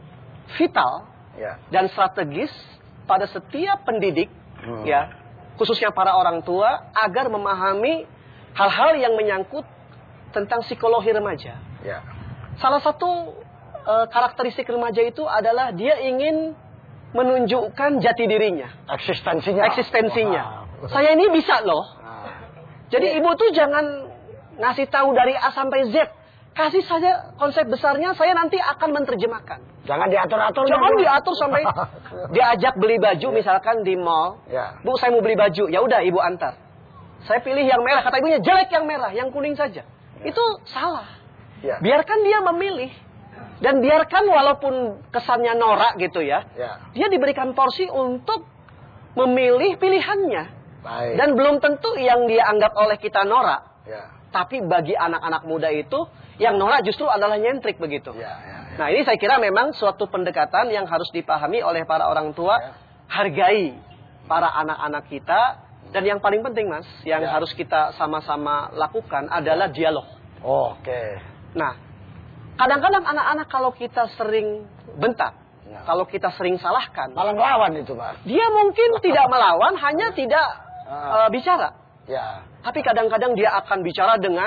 vital Ya. dan strategis pada setiap pendidik, Hmm. ya, khususnya para orang tua, agar memahami hal-hal yang menyangkut tentang psikologi remaja. Ya. Salah satu uh, karakteristik remaja itu adalah dia ingin menunjukkan jati dirinya, Eksistensinya. eksistensinya. Wah. Saya ini bisa loh. Nah. Jadi ibu tuh jangan ngasih tahu dari A sampai Z. Kasih saja konsep besarnya, saya nanti akan menerjemahkan. Jangan diatur-atur. Jangan gitu. diatur sampai diajak beli baju misalkan di mall. Ya. Bu, saya mau beli baju. Ya udah ibu antar. Saya pilih yang merah. Kata ibunya, jelek yang merah, yang kuning saja. Itu salah. Ya. Biarkan dia memilih. Dan biarkan walaupun kesannya norak gitu ya. Ya. Dia diberikan porsi untuk memilih pilihannya. Baik. Dan belum tentu yang dia anggap oleh kita norak. Ya. Tapi bagi anak-anak muda itu, yang norak justru adalah nyentrik begitu. Ya, ya, ya. Nah ini saya kira memang suatu pendekatan yang harus dipahami oleh para orang tua. Ya. Hargai para anak-anak kita. Dan yang paling penting mas, yang Ya. harus kita sama-sama lakukan adalah dialog. Oke. Nah, kadang-kadang anak-anak kalau kita sering bentak, Ya. kalau kita sering salahkan, Malah ngelawan itu, Pak. dia mungkin tidak melawan, hanya tidak Ah. uh, bicara. Ya. Tapi kadang-kadang dia akan bicara dengan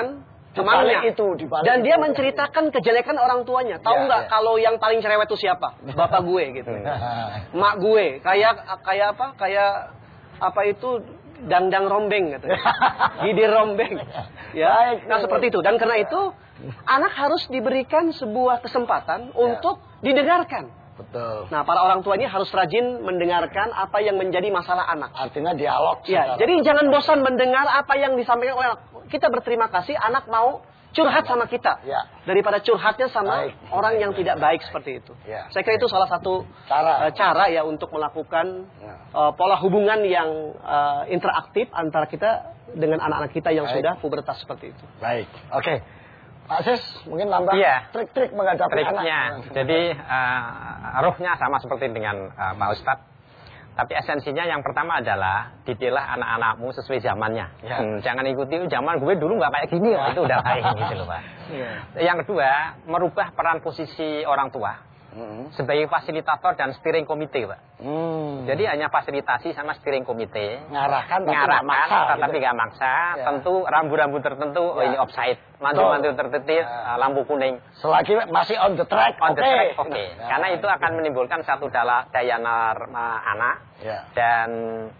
temannya. Itu, dibalik dan dia itu. menceritakan kejelekan orang tuanya. Tahu Ya, nggak ya. kalau yang paling cerewet itu siapa? Bapak gue gitu. Mak gue, kayak kayak apa? Kayak apa itu dangdang rombeng gitu. Gidir rombeng. Ya. Nah, seperti itu. Dan karena itu anak harus diberikan sebuah kesempatan untuk didengarkan. Betul. Nah, para orang tua ini harus rajin mendengarkan apa yang menjadi masalah anak. Artinya dialog. Ya, secara- jadi jangan bosan mendengar apa yang disampaikan oleh anak. Kita berterima kasih anak mau curhat sama kita. Ya. Daripada curhatnya sama Baik. orang yang tidak baik seperti itu. Ya. Saya kira itu salah satu Cara. eh, cara ya untuk melakukan Ya. eh, pola hubungan yang eh, interaktif antara kita dengan anak-anak kita yang Baik. sudah pubertas seperti itu. Baik, oke. Pak Sis, mungkin nambah Iya. trik-trik menghadapi Triknya, anak. jadi uh, ruhnya sama seperti dengan uh, Pak Ustadz. Tapi esensinya yang pertama adalah didiklah anak-anakmu sesuai zamannya. Ya. Hmm, jangan ikuti zaman gue dulu nggak kayak gini, oh, itu udah baik gitu loh Pak. Iya. Yang kedua, merubah peran posisi orang tua Hmm. sebagai fasilitator dan steering komite Pak. Hmm. Jadi hanya fasilitasi sama steering komite. ngarahkan tapi nggak Ngarahkan maksa, tetapi gitu. nggak maksa. Ya. Tentu rambu-rambu tertentu, oh Ya. ini offside, mantu-mantu tertib, Ya. uh, lampu kuning. Selagi masih on the track, On oke. the track, oke. Ya. Karena itu akan menimbulkan satu dala, daya nar uh, anak Ya. dan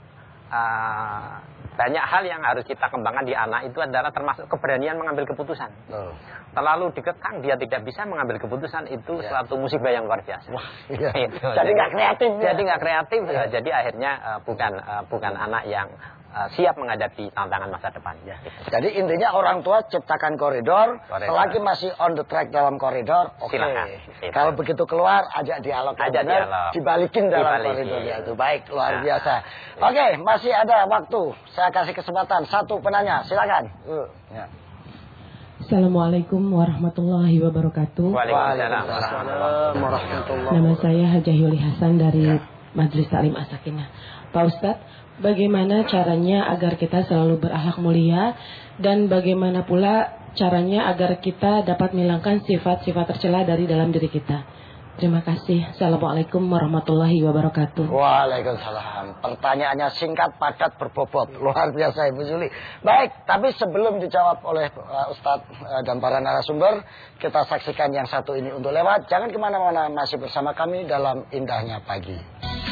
uh, banyak hal yang harus kita kembangkan di anak itu adalah termasuk keberanian mengambil keputusan. Tuh. Terlalu dikekang dia tidak bisa mengambil keputusan itu Ya. suatu musibah yang luar biasa. Wah, iya. Itu. Jadi nggak kreatif. ya? Jadi nggak kreatif. Ya. Jadi akhirnya uh, bukan uh, bukan anak yang uh, siap menghadapi tantangan masa depan. Ya. Jadi intinya orang tua ciptakan koridor, Koridor. selagi masih on the track dalam koridor, oke. Silakan. Itu. Kalau begitu keluar, ajak dialog, yang Ajak benar, dialog. dibalikin dalam Dibalikin. koridornya itu. Baik, luar Nah. biasa. Oke, masih ada waktu. Saya kasih kesempatan satu penanya, silakan. Uh, ya. Assalamualaikum warahmatullahi wabarakatuh. Waalaikumsalam. Assalamualaikum warahmatullahi Nama saya Hajah Yuli Hasan dari Majelis Taklim As-Sakinah. Pak Ustadz, bagaimana caranya agar kita selalu berakhlak mulia dan bagaimana pula caranya agar kita dapat menghilangkan sifat-sifat tercela dari dalam diri kita? Terima kasih. Assalamualaikum warahmatullahi wabarakatuh. Waalaikumsalam. Pertanyaannya singkat, padat, berbobot. Luar biasa Ibu Zuli. Baik, tapi sebelum dijawab oleh uh, Ustadz uh, dan para narasumber, kita saksikan yang satu ini untuk lewat. Jangan kemana-mana, masih bersama kami dalam Indahnya Pagi.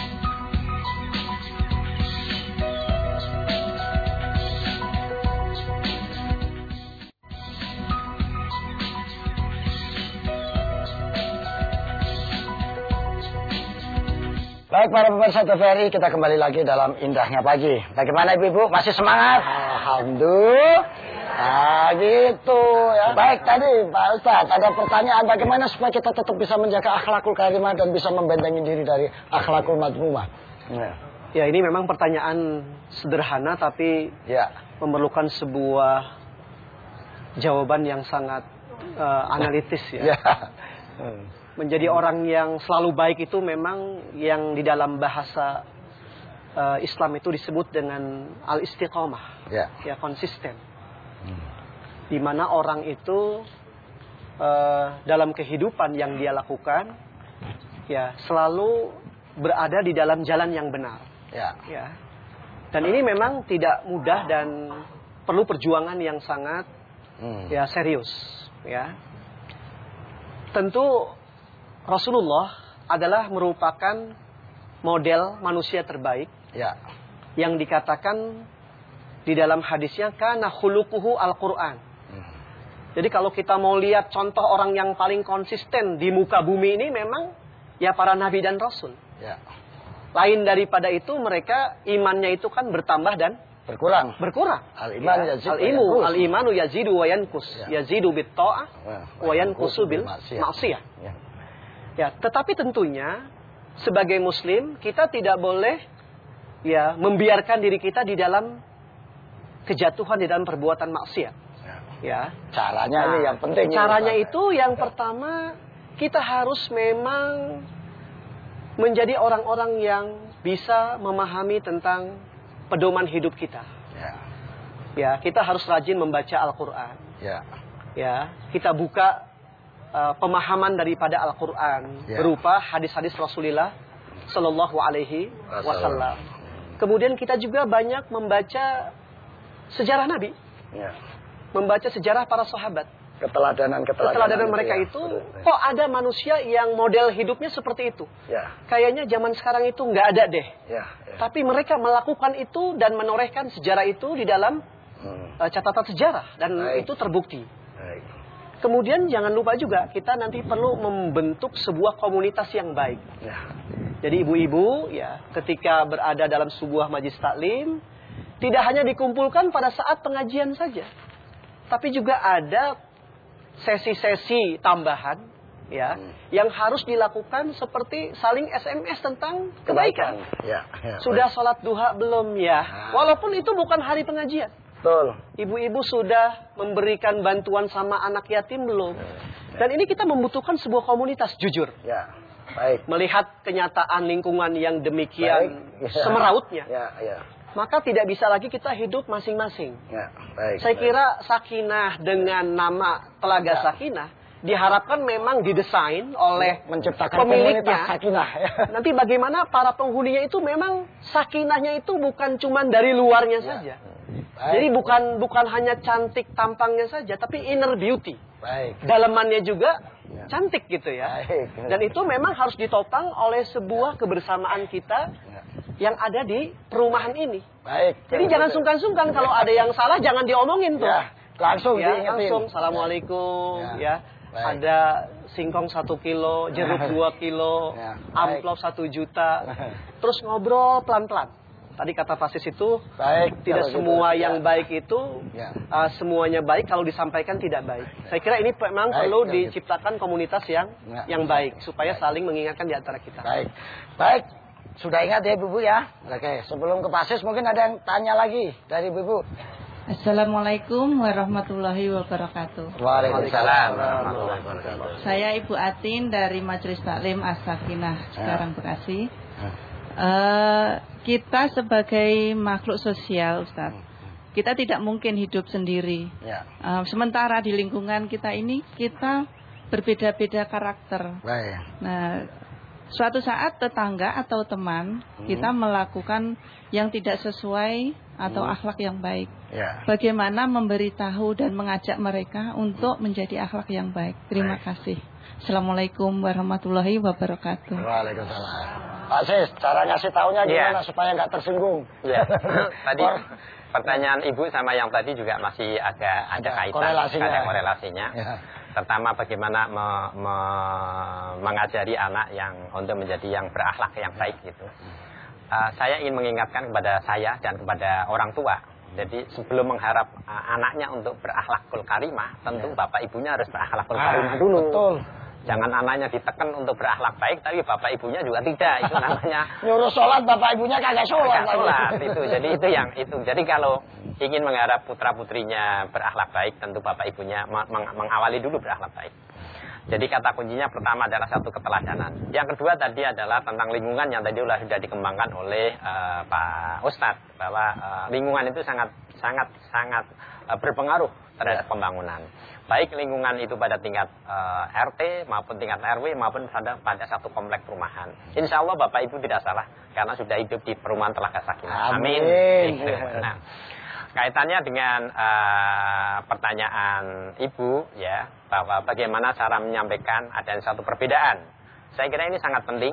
Baik para pemirsa T V R I, kita kembali lagi dalam Indahnya Pagi. Bagaimana Ibu-Ibu? Masih semangat? Alhamdulillah. Nah gitu ya. Baik, tadi Pak Ustadz ada pertanyaan bagaimana supaya kita tetap bisa menjaga akhlakul karimah dan bisa membentengi diri dari akhlakul madmumah. Ya. Ya, ini memang pertanyaan sederhana tapi Ya. memerlukan sebuah jawaban yang sangat uh, analitis ya. Ya. Hmm. Menjadi orang yang selalu baik itu memang yang di dalam bahasa uh, Islam itu disebut dengan al-istiqamah. Ya. Ya, konsisten. Hmm. Di mana orang itu uh, dalam kehidupan yang dia lakukan ya selalu berada di dalam jalan yang benar. Ya. Ya. Dan ini memang tidak mudah dan perlu perjuangan yang sangat Hmm. ya serius, ya. Tentu Rasulullah adalah merupakan model manusia terbaik Ya. yang dikatakan di dalam hadisnya kana khuluquhu Al-Qur'an. Hmm. Jadi kalau kita mau lihat contoh orang yang paling konsisten di muka bumi ini memang ya para nabi dan rasul. Ya. Lain daripada itu mereka imannya itu kan bertambah dan Berkurang. berkurang. Al-iman Ya. yazid wa Al-imu, yanqus. al-imanu yazidu wa yankus. Ya. Yazidu bit ta'ah Ya. wa yankusu bil maksiyah. maksiyah. Ya. Ya, tetapi tentunya sebagai muslim kita tidak boleh ya membiarkan diri kita di dalam kejatuhan di dalam perbuatan maksiat. Ya. Ya. Caranya Nah, ini yang penting. ini, Caranya Ustaz. itu yang pertama kita harus memang menjadi orang-orang yang bisa memahami tentang pedoman hidup kita. Ya. Ya, kita harus rajin membaca Al-Qur'an. Ya. Ya, kita buka uh, pemahaman daripada Al-Qur'an Ya. berupa hadis-hadis Rasulullah sallallahu alaihi wasallam. Kemudian kita juga banyak membaca sejarah Nabi. Ya. membaca sejarah para sahabat. Keteladanan, keteladanan, Keteladanan mereka ya. itu, Betul. kok ada manusia yang model hidupnya seperti itu? Ya. Kayaknya zaman sekarang itu nggak ada deh. Ya, ya. Tapi mereka melakukan itu dan menorehkan sejarah itu di dalam Hmm. uh, catatan sejarah. Dan Baik. itu terbukti. Baik. Kemudian jangan lupa juga, kita nanti perlu membentuk sebuah komunitas yang baik. Ya. Jadi ibu-ibu ya ketika berada dalam sebuah majelis taklim, tidak hanya dikumpulkan pada saat pengajian saja. Tapi juga ada sesi-sesi tambahan ya Hmm. yang harus dilakukan seperti saling S M S tentang kebaikan. Ya, ya, Sudah sholat duha belum ya? Nah. Walaupun itu bukan hari pengajian. betul. Ibu-ibu sudah memberikan bantuan sama anak yatim belum? Dan ini kita membutuhkan sebuah komunitas, jujur. Ya. Baik. Melihat kenyataan lingkungan yang demikian Baik. Ya. semerautnya, Ya, ya. maka tidak bisa lagi kita hidup masing-masing. Ya, baik. Saya baik. kira Sakinah dengan nama Telaga Ya. Sakinah diharapkan memang didesain oleh menciptakan pemiliknya. komunitas sakinah. Ya. Nanti bagaimana para penghuninya itu memang sakinahnya itu bukan cuma dari luarnya saja. Baik. Jadi bukan bukan hanya cantik tampangnya saja, tapi inner beauty. Baik. Dalamannya juga Ya. cantik gitu ya. Baik. Dan itu memang harus ditopang oleh sebuah kebersamaan kita Ya. yang ada di perumahan ini. Baik. Jadi jangan sungkan-sungkan kalau ada yang salah jangan diomongin tuh. Ya, langsung Ya, diingetin. langsung assalamualaikum Ya. ya. Baik. Ada singkong satu kilo, jeruk dua kilo, Ya, baik. amplop satu juta. Terus ngobrol pelan-pelan. Tadi kata Fasis itu Baik. tidak kalau semua gitu. yang Ya. baik itu Ya. uh, semuanya baik kalau disampaikan tidak baik. Saya kira ini memang Baik, perlu kalau gitu. diciptakan komunitas yang Ya. yang baik supaya Baik. saling mengingatkan di antara kita. Baik. Baik. Sudah ingat ya Ibu ya? Oke, sebelum ke Pasis mungkin ada yang tanya lagi dari Ibu. Assalamualaikum warahmatullahi wabarakatuh. Waalaikumsalam warahmatullahi wabarakatuh. Saya Ibu Atin dari Majelis Taklim As-Sakinah Cikarang Bekasi. Ya. Eh, kita sebagai makhluk sosial, Ustaz, kita tidak mungkin hidup sendiri. Ya. Eh, sementara di lingkungan kita ini kita berbeda-beda karakter. Baik. Nah, suatu saat tetangga atau teman kita melakukan yang tidak sesuai atau Hmm. akhlak yang baik. Ya. Bagaimana memberitahu dan mengajak mereka untuk menjadi akhlak yang baik. Terima Baik. kasih. Assalamualaikum warahmatullahi wabarakatuh. Waalaikumsalam. Pak Sis, cara ngasih taunya gimana Ya. supaya nggak tersinggung? Ya, tadi Or- pertanyaan Ibu sama yang tadi juga masih agak ada Ada kaitan, korelasinya. ada korelasinya. Ya. Pertama bagaimana me- me- mengajari anak yang untuk menjadi yang berakhlak yang baik gitu. Uh, saya ingin mengingatkan kepada saya dan kepada orang tua. Jadi sebelum mengharap uh, anaknya untuk berakhlakul karimah, tentu Ya. bapak ibunya harus berakhlakul Ah, karimah dulu. betul. Jangan anaknya ditekan untuk berakhlak baik, tapi bapak ibunya juga tidak. Itu namanya Nyuruh sholat bapak ibunya kagak sholat. Agak sholat itu. Jadi itu yang itu. Jadi kalau ingin mengharap putra putrinya berakhlak baik, tentu bapak ibunya meng- meng- mengawali dulu berakhlak baik. Jadi kata kuncinya pertama adalah satu keteladanan. Yang kedua tadi adalah tentang lingkungan yang tadi sudah sudah dikembangkan oleh uh, Pak Ustadz bahwa uh, lingkungan itu sangat sangat sangat uh, berpengaruh terhadap pembangunan. Baik lingkungan itu pada tingkat uh, R T maupun tingkat R W maupun pada, pada satu komplek perumahan. Insya Allah Bapak Ibu tidak salah karena sudah hidup di perumahan Telaga Sakinah. Amin. Amin. Nah, kaitannya dengan uh, pertanyaan Ibu ya bahwa bagaimana cara menyampaikan ada satu perbedaan. Saya kira ini sangat penting.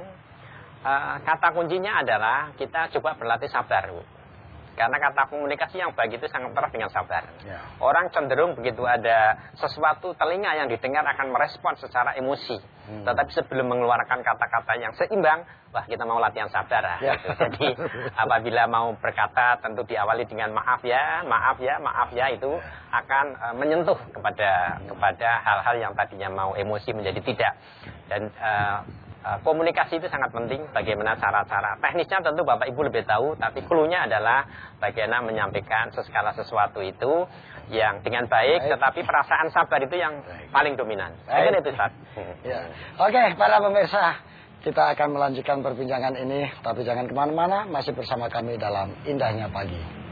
Uh, kata kuncinya adalah kita coba berlatih sabar, Bu. Karena kata komunikasi yang baik itu sangat erat dengan sabar. Ya. Orang cenderung begitu ada sesuatu telinga yang didengar akan merespon secara emosi. Hmm. Tetapi sebelum mengeluarkan kata-kata yang seimbang, wah kita mau latihan sabar. lah, Ya. gitu. Jadi apabila mau berkata tentu diawali dengan maaf ya, maaf ya, maaf ya itu akan uh, menyentuh kepada kepada hal-hal yang tadinya mau emosi menjadi tidak. Dan uh, Uh, komunikasi itu sangat penting. Bagaimana cara-cara teknisnya tentu Bapak Ibu lebih tahu, tapi clue-nya adalah bagaimana menyampaikan segala sesuatu itu yang dengan baik, baik. tetapi perasaan sabar itu yang Baik. paling dominan. Baik. Saya kira itu, Ustaz. Ya. Oke, para pemirsa, kita akan melanjutkan perbincangan ini, tapi jangan kemana-mana, masih bersama kami dalam Indahnya Pagi.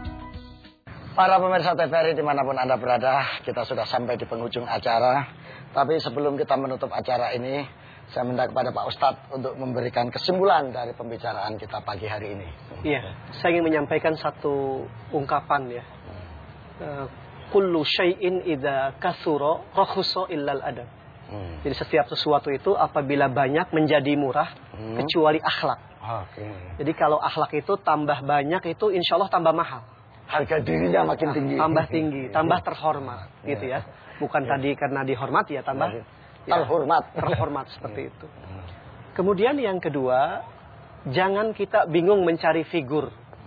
Para pemirsa T V R I dimanapun Anda berada, kita sudah sampai di penghujung acara. Tapi sebelum kita menutup acara ini, saya minta kepada Pak Ustadz untuk memberikan kesimpulan dari pembicaraan kita pagi hari ini. Iya, saya ingin menyampaikan satu ungkapan ya. Uh, Kullu syai'in idza kasura rakhusa illal adab. Hmm. Jadi setiap sesuatu itu apabila banyak menjadi murah, hmm. kecuali akhlak. Okay. Jadi kalau akhlak itu tambah banyak itu insya Allah tambah mahal. Harga dirinya makin tinggi. Tambah tinggi, tambah terhormat, ya. Gitu ya. Bukan ya. Tadi karena dihormati ya, tambah ya. terhormat, terhormat seperti itu. Kemudian yang kedua, jangan kita bingung mencari figur.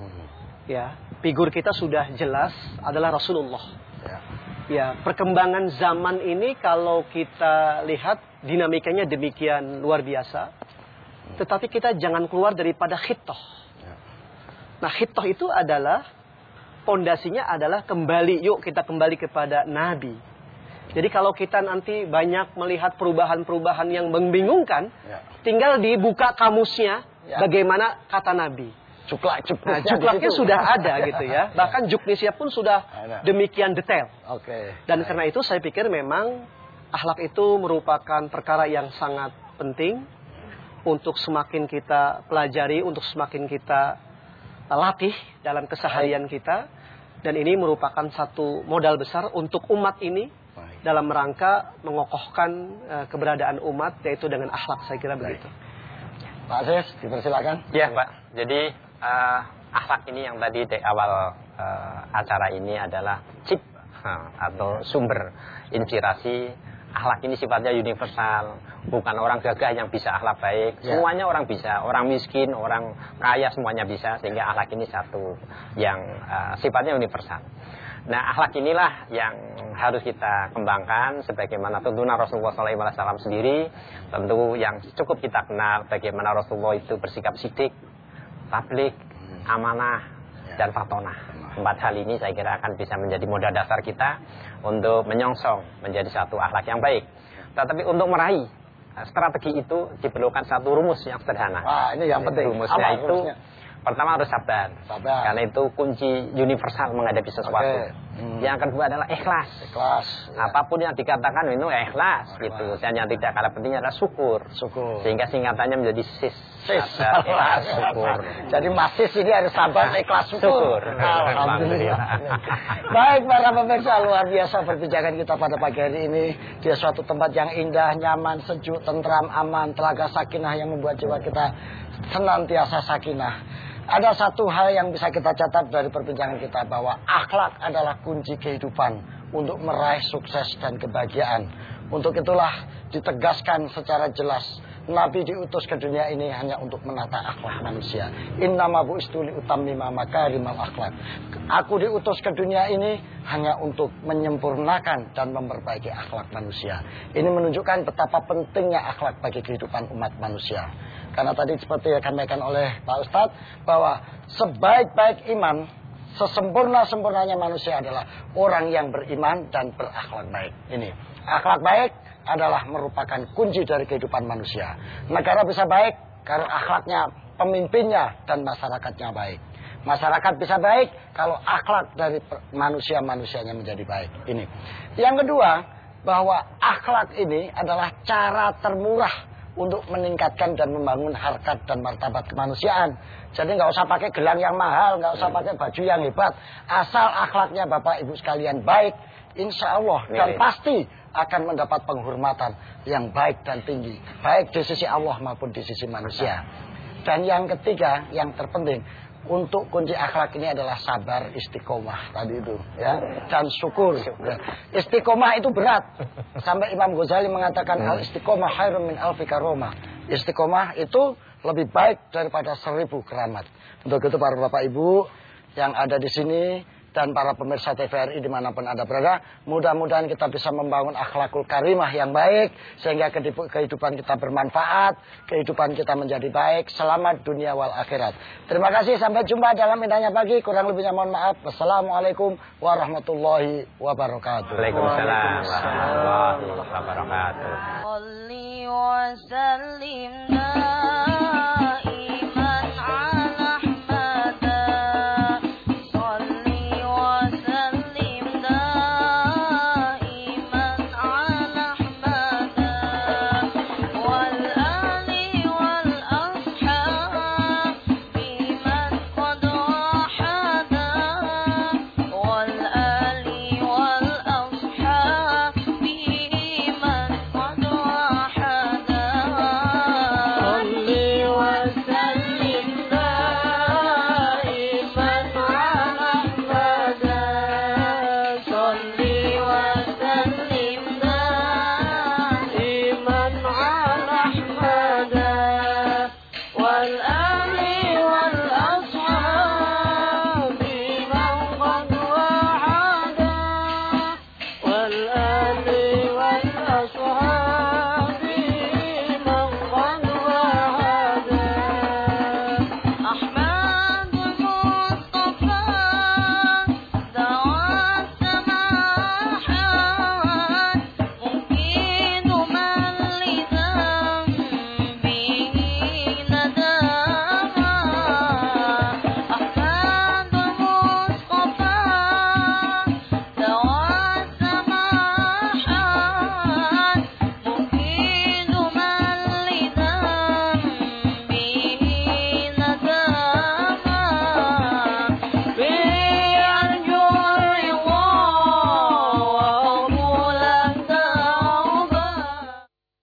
Ya, figur kita sudah jelas adalah Rasulullah. Ya. Ya, perkembangan zaman ini kalau kita lihat dinamikanya demikian luar biasa. Tetapi kita jangan keluar daripada khitoh. Nah, khitoh itu adalah pondasinya adalah kembali, yuk kita kembali kepada Nabi. Jadi kalau kita nanti banyak melihat perubahan-perubahan yang membingungkan, ya. tinggal dibuka kamusnya, ya. bagaimana kata Nabi. Cuklak, nah, cuklaknya sudah ada gitu ya. Bahkan juknisnya pun sudah demikian detail. Oke. Dan karena itu saya pikir memang akhlak itu merupakan perkara yang sangat penting untuk semakin kita pelajari, untuk semakin kita latih dalam keseharian kita. Dan ini merupakan satu modal besar untuk umat ini dalam rangka mengokohkan uh, keberadaan umat, yaitu dengan akhlak, saya kira begitu. Pak Aziz, dipersilakan. Ya Pak, jadi uh, akhlak ini yang tadi di awal uh, acara ini adalah chip uh, atau sumber inspirasi. Akhlak ini sifatnya universal, bukan orang gagah yang bisa akhlak baik. Ya. Semuanya orang bisa, orang miskin, orang kaya semuanya bisa, sehingga akhlak ini satu yang uh, sifatnya universal. Nah, akhlak inilah yang harus kita kembangkan sebagaimana tuntunan Rasulullah shallallahu alaihi wasallam sendiri. Tentu yang cukup kita kenal bagaimana Rasulullah itu bersikap sidik, tablik, amanah, dan fatonah. Empat hal ini saya kira akan bisa menjadi modal dasar kita untuk menyongsong menjadi satu akhlak yang baik. Tetapi untuk meraih strategi itu diperlukan satu rumus yang sederhana. Wah, ini yang penting. Rumusnya Apa itu rumusnya? Pertama harus sabar. sabar. Karena itu kunci universal menghadapi sesuatu. Okay. Hmm. Yang kedua adalah ikhlas. Ikhlas. Ya. Apapun yang dikatakan itu ikhlas, oh, gitu. Dan yang tidak kalah pentingnya adalah syukur. Syukur. Sehingga singkatannya menjadi sis. Sis. Sabar, ikhlas, syukur. Jadi masis ini harus sabar, ikhlas, syukur. syukur. Alhamdulillah. Baik para pemirsa, luar biasa perbincangan kita pada pagi hari ini. Di suatu tempat yang indah, nyaman, sejuk, tentram, aman, telaga sakinah yang membuat jiwa kita senantiasa sakinah. Ada satu hal yang bisa kita catat dari perbincangan kita, bahwa akhlak adalah kunci kehidupan untuk meraih sukses dan kebahagiaan. Untuk itulah ditegaskan secara jelas, Nabi diutus ke dunia ini hanya untuk menata akhlak manusia. Innama bu'istu liutammima makarimal akhlak. Aku diutus ke dunia ini hanya untuk menyempurnakan dan memperbaiki akhlak manusia. Ini menunjukkan betapa pentingnya akhlak bagi kehidupan umat manusia. Karena tadi seperti yang disampaikan oleh Pak Ustadz, bahwa sebaik-baik iman, sesempurna-sempurnanya manusia adalah orang yang beriman dan berakhlak baik. Ini, akhlak baik adalah merupakan kunci dari kehidupan manusia. Negara bisa baik kalau akhlaknya pemimpinnya dan masyarakatnya baik. Masyarakat bisa baik kalau akhlak dari manusia-manusianya menjadi baik. Ini. Yang kedua, bahwa akhlak ini adalah cara termurah untuk meningkatkan dan membangun harkat dan martabat kemanusiaan. Jadi nggak usah pakai gelang yang mahal, nggak usah pakai baju yang hebat. Asal akhlaknya Bapak Ibu sekalian baik, insya Allah dan pasti akan mendapat penghormatan yang baik dan tinggi. Baik di sisi Allah maupun di sisi manusia. Dan yang ketiga, yang terpenting, untuk kunci akhlak ini adalah sabar, istiqomah tadi itu, ya, dan syukur. Ya. Istiqomah itu berat. Sampai Imam Ghazali mengatakan al istiqomah khairun min alfi karomah. Istiqomah itu lebih baik daripada seribu keramat. Untuk itu para Bapak Ibu yang ada di sini dan para pemirsa T V R I dimanapun Anda berada, mudah-mudahan kita bisa membangun akhlakul karimah yang baik, sehingga kehidupan kita bermanfaat, kehidupan kita menjadi baik, selamat dunia wal akhirat. Terima kasih, sampai jumpa dalam Indahnya Pagi, kurang lebihnya mohon maaf. Wassalamualaikum warahmatullahi wabarakatuh. Waalaikumsalam warahmatullahi wabarakatuh.